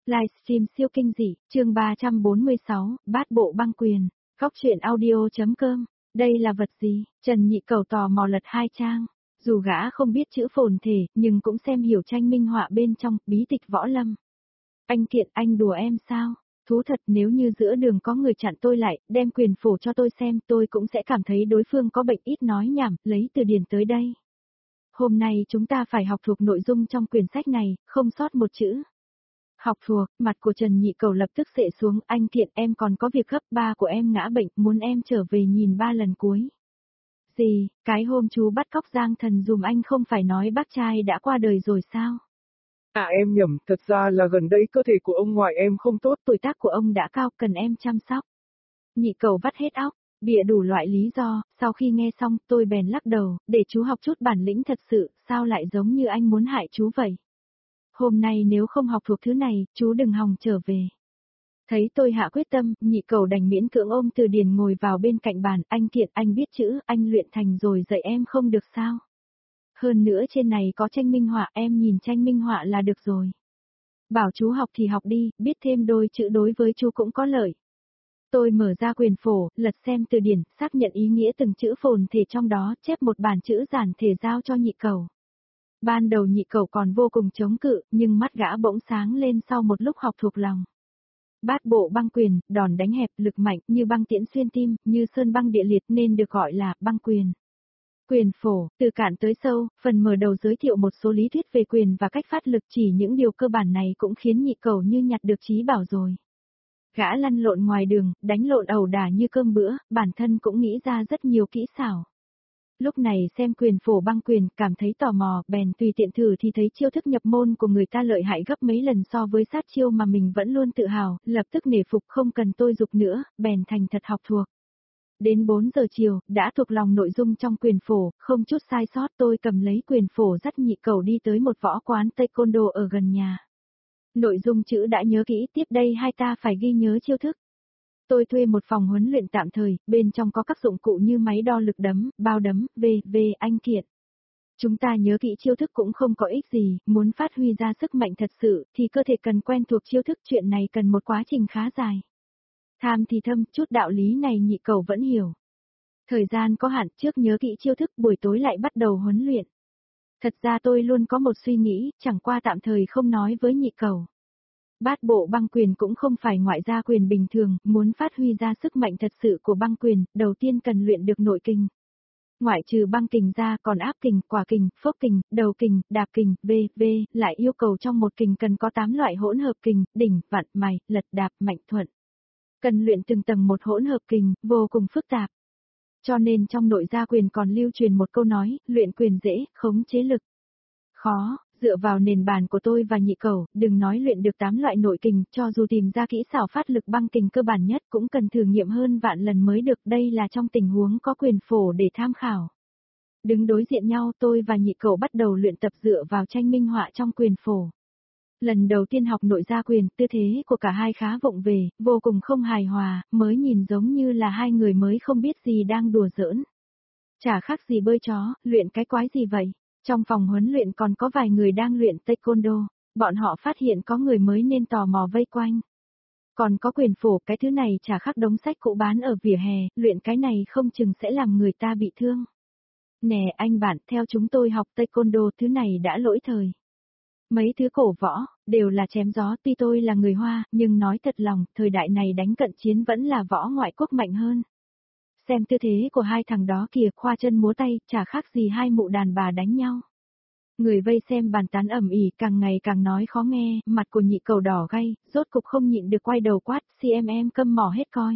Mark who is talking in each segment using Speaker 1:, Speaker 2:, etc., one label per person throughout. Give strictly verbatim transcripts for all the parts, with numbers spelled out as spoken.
Speaker 1: Livestream siêu kinh dị, chương ba trăm bốn mươi sáu, bát bộ băng quyền, góc truyện audio.com, đây là vật gì? Trần Nhị Cẩu tò mò lật hai trang, dù gã không biết chữ phồn thể, nhưng cũng xem hiểu tranh minh họa bên trong, bí tịch võ lâm. Anh Kiện, anh đùa em sao? Thú thật, nếu như giữa đường có người chặn tôi lại, đem quyền phổ cho tôi xem, tôi cũng sẽ cảm thấy đối phương có bệnh, ít nói nhảm, lấy từ điển tới đây. Hôm nay chúng ta phải học thuộc nội dung trong quyển sách này, không sót một chữ. Học thuộc, mặt của Trần Nhị Cẩu lập tức xệ xuống, anh Kiện, em còn có việc gấp, ba của em ngã bệnh, muốn em trở về nhìn ba lần cuối. Gì, cái hôm chú bắt cóc Giang Thần dùm anh không phải nói bác trai đã qua đời rồi sao?
Speaker 2: À em nhầm, thật ra là gần đây cơ thể của ông ngoại em không tốt.
Speaker 1: Tuổi tác của ông đã cao, cần em chăm sóc. Nhị Cẩu vắt hết óc, bịa đủ loại lý do, sau khi nghe xong tôi bèn lắc đầu, để chú học chút bản lĩnh thật sự, sao lại giống như anh muốn hại chú vậy? Hôm nay nếu không học thuộc thứ này, chú đừng hòng trở về. Thấy tôi hạ quyết tâm, Nhị Cẩu đành miễn cưỡng ôm từ điển ngồi vào bên cạnh bàn, anh Kiện, anh biết chữ, anh luyện thành rồi dạy em không được sao? Hơn nữa trên này có tranh minh họa, em nhìn tranh minh họa là được rồi. Bảo chú học thì học đi, biết thêm đôi chữ đối với chú cũng có lợi. Tôi mở ra quyền phổ, lật xem từ điển, xác nhận ý nghĩa từng chữ phồn thể trong đó, chép một bản chữ giản thể giao cho Nhị Cẩu. Ban đầu Nhị Cẩu còn vô cùng chống cự, nhưng mắt gã bỗng sáng lên sau một lúc học thuộc lòng. Bát bộ băng quyền, đòn đánh hẹp, lực mạnh, như băng tiễn xuyên tim, như sơn băng địa liệt nên được gọi là băng quyền. Quyền phổ, từ cạn tới sâu, phần mở đầu giới thiệu một số lý thuyết về quyền và cách phát lực, chỉ những điều cơ bản này cũng khiến Nhị Cẩu như nhặt được trí bảo rồi. Gã lăn lộn ngoài đường, đánh lộn ẩu đả như cơm bữa, bản thân cũng nghĩ ra rất nhiều kỹ xảo. Lúc này xem quyền phổ băng quyền, cảm thấy tò mò, bèn tùy tiện thử thì thấy chiêu thức nhập môn của người ta lợi hại gấp mấy lần so với sát chiêu mà mình vẫn luôn tự hào, lập tức nể phục không cần tôi giục nữa, bèn thành thật học thuộc. Đến bốn giờ chiều, đã thuộc lòng nội dung trong quyền phổ, không chút sai sót, tôi cầm lấy quyền phổ dắt Nhị Cẩu đi tới một võ quán taekwondo ở gần nhà. Nội dung chữ đã nhớ kỹ, tiếp đây hai ta phải ghi nhớ chiêu thức. Tôi thuê một phòng huấn luyện tạm thời, bên trong có các dụng cụ như máy đo lực đấm, bao đấm, về, về, anh Kiện. Chúng ta nhớ kỹ chiêu thức cũng không có ích gì, muốn phát huy ra sức mạnh thật sự, thì cơ thể cần quen thuộc chiêu thức, chuyện này cần một quá trình khá dài. Tham thì thâm, chút đạo lý này Nhị Cẩu vẫn hiểu. Thời gian có hạn, trước nhớ kỹ chiêu thức, buổi tối lại bắt đầu huấn luyện. Thật ra tôi luôn có một suy nghĩ, chẳng qua tạm thời không nói với Nhị Cẩu. Bát bộ băng quyền cũng không phải ngoại gia quyền bình thường, muốn phát huy ra sức mạnh thật sự của băng quyền, đầu tiên cần luyện được nội kình. Ngoại trừ băng kình ra còn áp kình, quả kình, phốc kình, đầu kình, đạp kình, v, v, lại yêu cầu trong một kình cần có tám loại hỗn hợp kình, đỉnh, vặn, mày, lật, đạp, mạnh, thuận. Cần luyện từng tầng một hỗn hợp kình, vô cùng phức tạp. Cho nên trong nội gia quyền còn lưu truyền một câu nói, luyện quyền dễ, khống chế lực khó. Dựa vào nền bản của tôi và Nhị Cẩu, đừng nói luyện được tám loại nội kình, cho dù tìm ra kỹ xảo phát lực băng kình cơ bản nhất cũng cần thử nghiệm hơn vạn lần mới được, đây là trong tình huống có quyền phổ để tham khảo. Đứng đối diện nhau, tôi và Nhị Cẩu bắt đầu luyện tập dựa vào tranh minh họa trong quyền phổ. Lần đầu tiên học nội gia quyền, tư thế của cả hai khá vụng về, vô cùng không hài hòa, mới nhìn giống như là hai người mới không biết gì đang đùa giỡn. Chả khác gì bơi chó, luyện cái quái gì vậy? Trong phòng huấn luyện còn có vài người đang luyện taekwondo, bọn họ phát hiện có người mới nên tò mò vây quanh. Còn có quyền phổ, cái thứ này chả khác đống sách cũ bán ở vỉa hè, luyện cái này không chừng sẽ làm người ta bị thương. Nè anh bạn, theo chúng tôi học taekwondo thứ này đã lỗi thời. Mấy thứ cổ võ, đều là chém gió, tuy tôi là người Hoa, nhưng nói thật lòng, thời đại này đánh cận chiến vẫn là võ ngoại quốc mạnh hơn. Xem tư thế của hai thằng đó kìa, khoa chân múa tay, chả khác gì hai mụ đàn bà đánh nhau. Người vây xem bàn tán ầm ĩ, càng ngày càng nói khó nghe, mặt của Nhị Cẩu đỏ gay, rốt cục không nhịn được quay đầu quát, xê em em câm mỏ hết coi.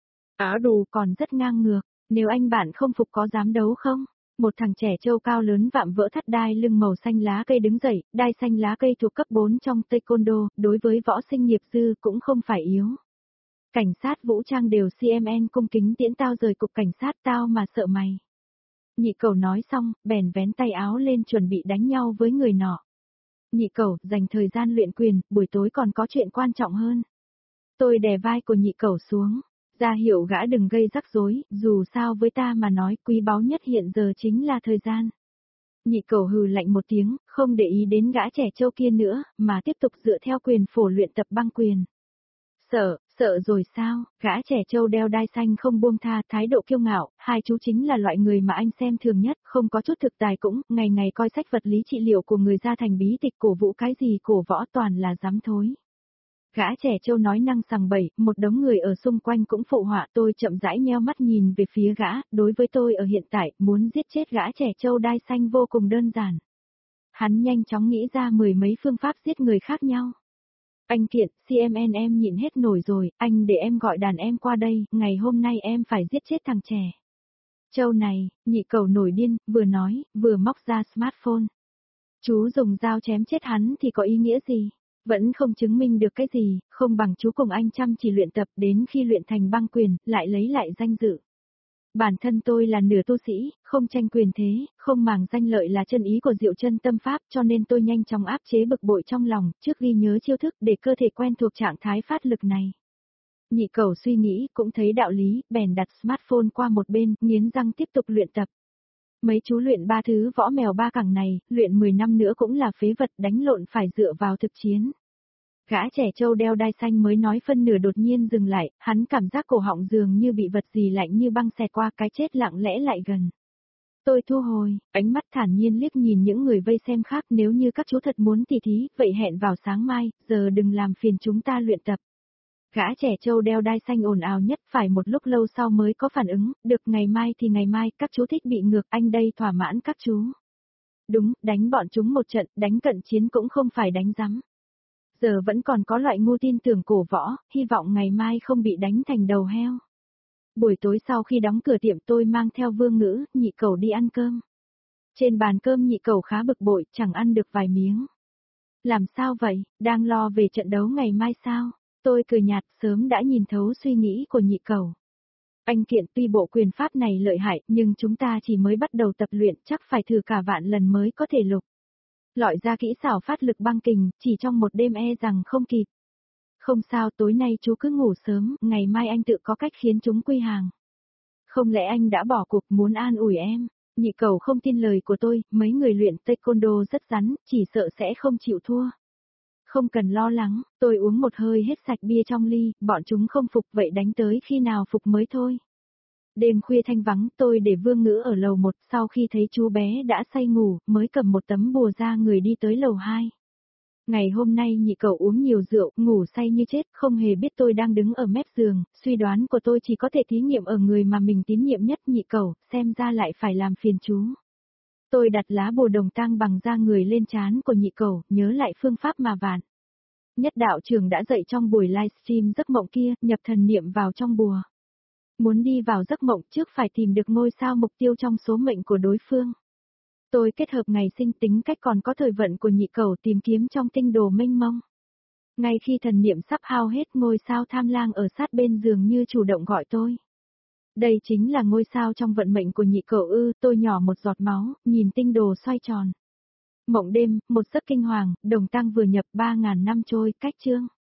Speaker 1: Á đù còn rất ngang ngược, nếu anh bạn không phục có dám đấu không? Một thằng trẻ trâu cao lớn vạm vỡ thắt đai lưng màu xanh lá cây đứng dậy, đai xanh lá cây thuộc cấp bốn trong taekwondo, đối với võ sinh nghiệp dư cũng không phải yếu. Cảnh sát vũ trang đều xê em en cung kính tiễn tao rời cục cảnh sát, tao mà sợ mày. Nhị Cẩu nói xong, bèn vén tay áo lên chuẩn bị đánh nhau với người nọ. Nhị Cẩu, dành thời gian luyện quyền, buổi tối còn có chuyện quan trọng hơn. Tôi đè vai của Nhị Cẩu xuống, ra hiệu gã đừng gây rắc rối, dù sao với ta mà nói quý báu nhất hiện giờ chính là thời gian. Nhị cẩu hừ lạnh một tiếng, không để ý đến gã trẻ trâu kia nữa, mà tiếp tục dựa theo quyền phổ luyện tập băng quyền. Sợ, sợ rồi sao, gã trẻ trâu đeo đai xanh không buông tha, thái độ kiêu ngạo, hai chú chính là loại người mà anh xem thường nhất, không có chút thực tài cũng, ngày ngày coi sách vật lý trị liệu của người ra thành bí tịch cổ vũ cái gì cổ võ toàn là dám thối. Gã trẻ trâu nói năng sằng bậy, một đống người ở xung quanh cũng phụ họa. Tôi chậm rãi nheo mắt nhìn về phía gã, đối với tôi ở hiện tại, muốn giết chết gã trẻ trâu đai xanh vô cùng đơn giản. Hắn nhanh chóng nghĩ ra mười mấy phương pháp giết người khác nhau. Anh Kiện, xê em en em nhịn hết nổi rồi, anh để em gọi đàn em qua đây, ngày hôm nay em phải giết chết thằng trẻ. Trâu này, nhị cẩu nổi điên, vừa nói, vừa móc ra smartphone. Chú dùng dao chém chết hắn thì có ý nghĩa gì? Vẫn không chứng minh được cái gì, không bằng chú cùng anh chăm chỉ luyện tập đến khi luyện thành băng quyền, lại lấy lại danh dự. Bản thân tôi là nửa tu sĩ, không tranh quyền thế, không màng danh lợi là chân ý của Diệu Chân Tâm Pháp, cho nên tôi nhanh chóng áp chế bực bội trong lòng, trước ghi nhớ chiêu thức để cơ thể quen thuộc trạng thái phát lực này. Nhị cẩu suy nghĩ, cũng thấy đạo lý, bèn đặt smartphone qua một bên, nghiến răng tiếp tục luyện tập. Mấy chú luyện ba thứ võ mèo ba cẳng này, luyện mười năm nữa cũng là phế vật, đánh lộn phải dựa vào thực chiến. Gã trẻ trâu đeo đai xanh mới nói phân nửa đột nhiên dừng lại, hắn cảm giác cổ họng dường như bị vật gì lạnh như băng xẹt qua, cái chết lặng lẽ lại gần. Tôi thu hồi, ánh mắt thản nhiên liếc nhìn những người vây xem khác, nếu như các chú thật muốn tỉ thí, vậy hẹn vào sáng mai, giờ đừng làm phiền chúng ta luyện tập. Gã trẻ trâu đeo đai xanh ồn ào nhất, phải một lúc lâu sau mới có phản ứng, được ngày mai thì ngày mai, các chú thích bị ngược, anh đây thỏa mãn các chú. Đúng, đánh bọn chúng một trận, đánh cận chiến cũng không phải đánh rắm. Giờ vẫn còn có loại ngu tin tưởng cổ võ, hy vọng ngày mai không bị đánh thành đầu heo. Buổi tối sau khi đóng cửa tiệm tôi mang theo Vương Ngữ, nhị cẩu đi ăn cơm. Trên bàn cơm nhị cẩu khá bực bội, chẳng ăn được vài miếng. Làm sao vậy, đang lo về trận đấu ngày mai sao? Tôi cười nhạt, sớm đã nhìn thấu suy nghĩ của nhị cẩu. Anh Kiện, tuy bộ quyền pháp này lợi hại, nhưng chúng ta chỉ mới bắt đầu tập luyện, chắc phải thử cả vạn lần mới có thể lục. Lọi ra kỹ xảo phát lực băng kình, chỉ trong một đêm e rằng không kịp. Không sao, tối nay chú cứ ngủ sớm, ngày mai anh tự có cách khiến chúng quy hàng. Không lẽ anh đã bỏ cuộc muốn an ủi em? Nhị cẩu không tin lời của tôi, mấy người luyện taekwondo rất rắn, chỉ sợ sẽ không chịu thua. Không cần lo lắng, tôi uống một hơi hết sạch bia trong ly, bọn chúng không phục vậy đánh tới khi nào phục mới thôi. Đêm khuya thanh vắng, tôi để Vương Ngữ ở lầu một, sau khi thấy chú bé đã say ngủ, mới cầm một tấm bùa ra người đi tới lầu hai. Ngày hôm nay nhị cẩu uống nhiều rượu, ngủ say như chết, không hề biết tôi đang đứng ở mép giường, suy đoán của tôi chỉ có thể thí nghiệm ở người mà mình tín nhiệm nhất nhị cẩu, xem ra lại phải làm phiền chú. Tôi đặt lá bùa đồng tang bằng da người lên trán của nhị cẩu, nhớ lại phương pháp mà vạn nhất đạo trưởng đã dạy trong buổi livestream giấc mộng kia, nhập thần niệm vào trong bùa. Muốn đi vào giấc mộng trước phải tìm được ngôi sao mục tiêu trong số mệnh của đối phương. Tôi kết hợp ngày sinh tính cách còn có thời vận của nhị cẩu tìm kiếm trong tinh đồ mênh mông. Ngay khi thần niệm sắp hao hết, ngôi sao tham lang ở sát bên giường như chủ động gọi tôi. Đây chính là ngôi sao trong vận mệnh của nhị cẩu ư, tôi nhỏ một giọt máu, nhìn tinh đồ xoay tròn. Mộng đêm, một giấc kinh hoàng, đồng tăng vừa nhập ba ngàn năm trôi, cách chương.